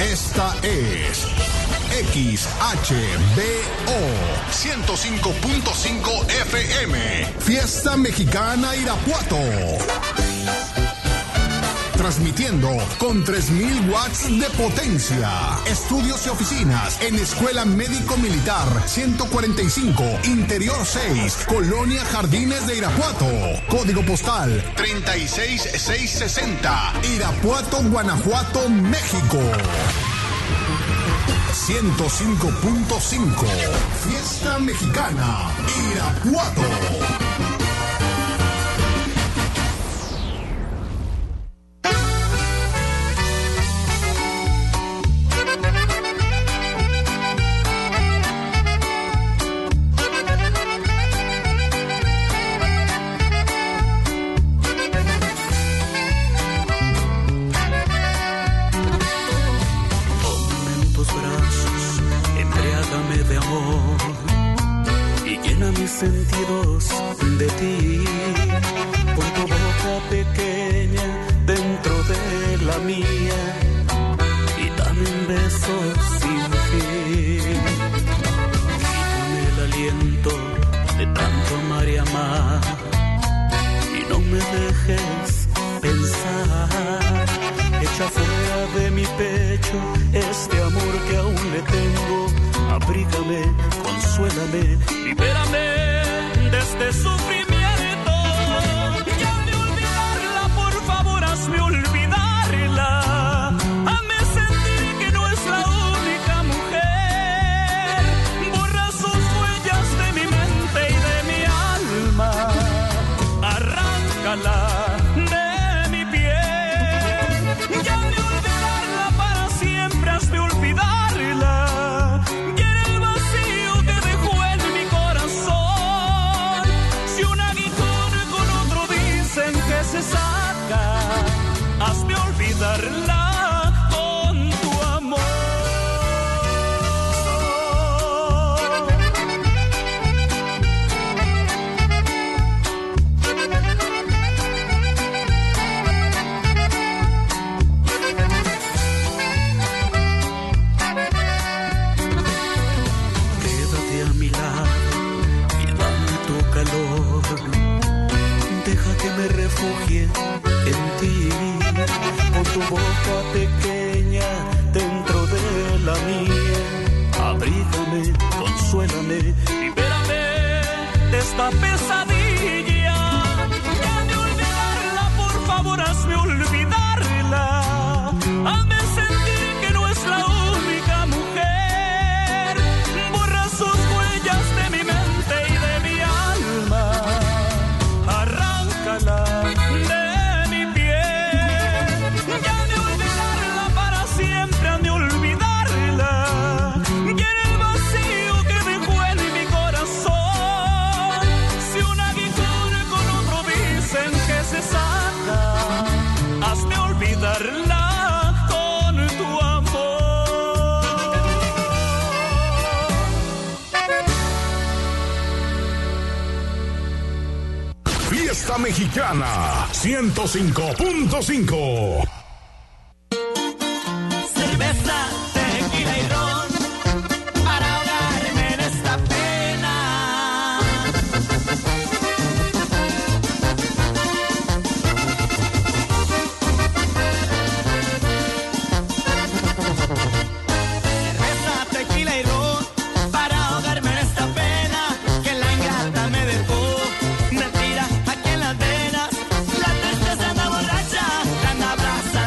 Esta es XHBO 105.5 FM. Fiesta Mexicana Irapuato. Transmitiendo con 3,000 watts de potencia. Estudios y oficinas en Escuela Médico Militar 145, Interior 6, Colonia Jardines de Irapuato. Código postal 36660, Irapuato, Guanajuato, México. 105.5, Fiesta Mexicana Irapuato. Sentidos de ti, con tu boca pequeña dentro de la mía y también besos sin fin. Quítame el aliento de tanto amar y amar y no me dejes pensar. Echa fuera de mi pecho este amor que aún le tengo. Abrígame, consuélame, libérame de este sufrimiento. Ya de olvidarla, por favor, hazme olvidarla. Hazme sentir que no es la única mujer. Borra sus huellas de mi mente y de mi alma. Arráncala de mi piel. Ya de olvidarla para siempre, hazme olvidarla. Se saca, hazme olvidarla con tu amor. Quédate a mi lado y dame tu calor. Deja que me refugie en ti, con tu boca pequeña dentro de la mía. Abrígame, consuélame, libérame de esta pesadilla. Ya de olvidarla, por favor, hazme olvidarla. Hazme sentir que no es la única mujer. Borra sus huellas de mi mente y de mi alma. Arráncala de mi piel. Ya de olvidarla para siempre, de olvidarla. Y en el vacío que dejó en mi corazón, si un aguijón con otro dicen que se saca, hazme olvidarla con tu amor. Fiesta Mexicana 105.5. Cerveza, tequila y ron para ahogarme en esta pena. Cerveza, tequila y ron para ahogarme en esta pena que la ingrata me dejó. Me tira aquí en las venas, la tristeza anda borracha, la anda abraza.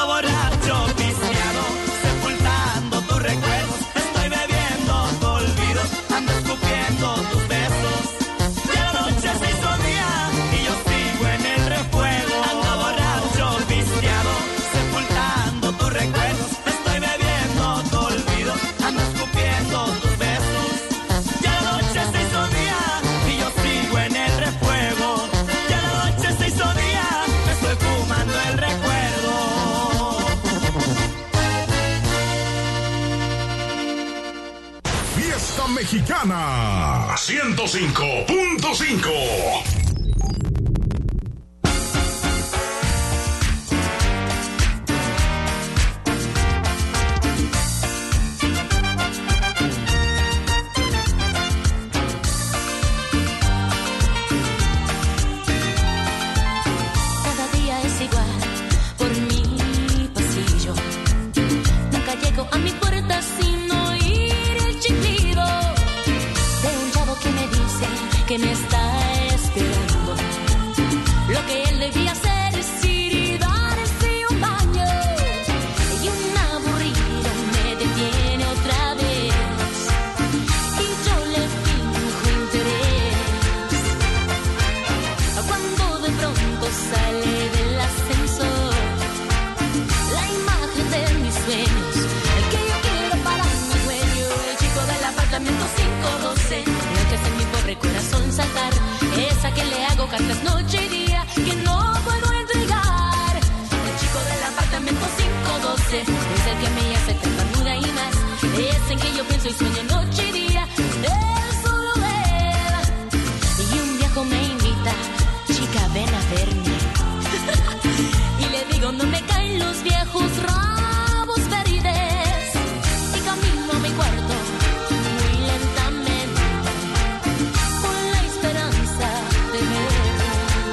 Ando borracho, viciado, sepultando tus recuerdos. Estoy bebiendo tu olvido, ando escupiendo tus besos. Ya la noche se hizo día y yo sigo en el refuego. Ando borracho, viciado, sepultando tus recuerdos. Estoy bebiendo tu olvido, ando escupiendo tus besos. Ya la noche se hizo día y yo sigo en el refuego. Ya la noche se hizo día, me estoy fumando el recuerdo. Fiesta Mexicana 105.5. Cada día es igual por mi pasillo. Nunca llego a mi puerta sin oír el chiflido de un chavo que me dice que me está esperando. Lo que él debía hacer es ir y darse un baño. Y un aburrido me detiene otra vez y yo le finjo interés. Cuando de pronto sale del ascensor la imagen de mis sueños, el que yo quiero para mi dueño, el chico del apartamento 512, el que hace mi pobre corazón saltar, esa que le hago cartas noche y día que no puedo entregar. El chico del apartamento 512 es el que me hace tartamuda y más, es en que yo pienso y sueño noche y día, él, solo él. Y un viejo me invita, chica, ven a verme. Y le digo, no me caen los viejos rabos verdes. Y camino a mi cuarto muy lentamente, con la esperanza de verlo.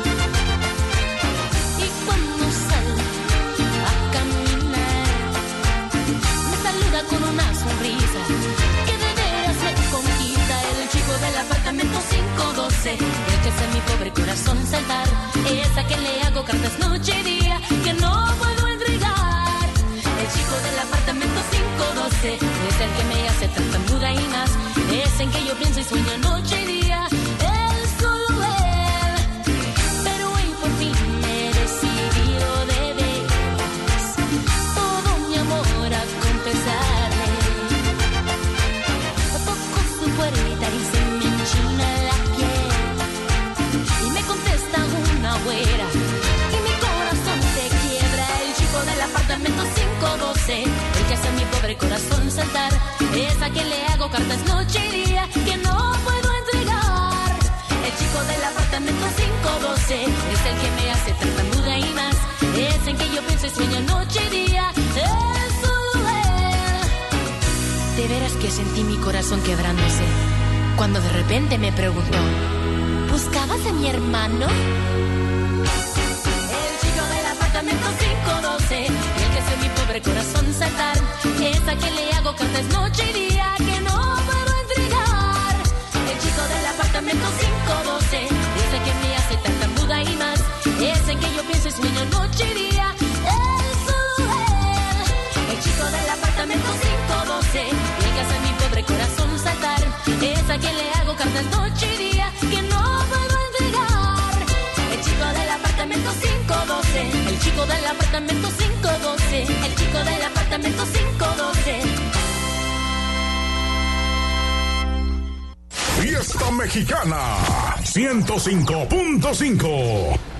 Y cuando salgo a caminar, me saluda con una sonrisa que de veras me conquista. El chico del apartamento 512, el que hace mi pobre corazón saltar, esa que le hago cartas noche y día que no puedo entregar. El chico del apartamento 512 es el que me hace tartamuda y más, es en que yo pienso y sueño noche y día, él, solo él. Pero hoy por fin me he decidido de veras todo mi amor a confesarle. Toco su puerta y se me enchina la piel y me contesta una güera y mi corazón se quiebra. El chico del apartamento 512, el que hace mi pobre corazón saltar, es a quien le hago cartas noche y día que no puedo entregar. El chico del apartamento 512 es el que me hace tartamuda y más, es en que yo pienso y sueño noche y día, él, solo él. De veras que sentí mi corazón quebrándose cuando de repente me preguntó, ¿buscabas a mi hermano? El chico del apartamento 512, el que hace mi pobre corazón saltar, es a quien le hago cartas noche y día que no puedo entregar. El chico del apartamento 512 es el que me hace tartamuda y más, es en que yo pienso y sueño noche y día, él, solo él. El chico del apartamento 512, el que hace mi pobre corazón saltar, es a quien le hago cartas noche y día que no puedo entregar. El chico del apartamento 512, el chico del apartamento 512, el chico del apartamento 512. Fiesta Mexicana 105.5.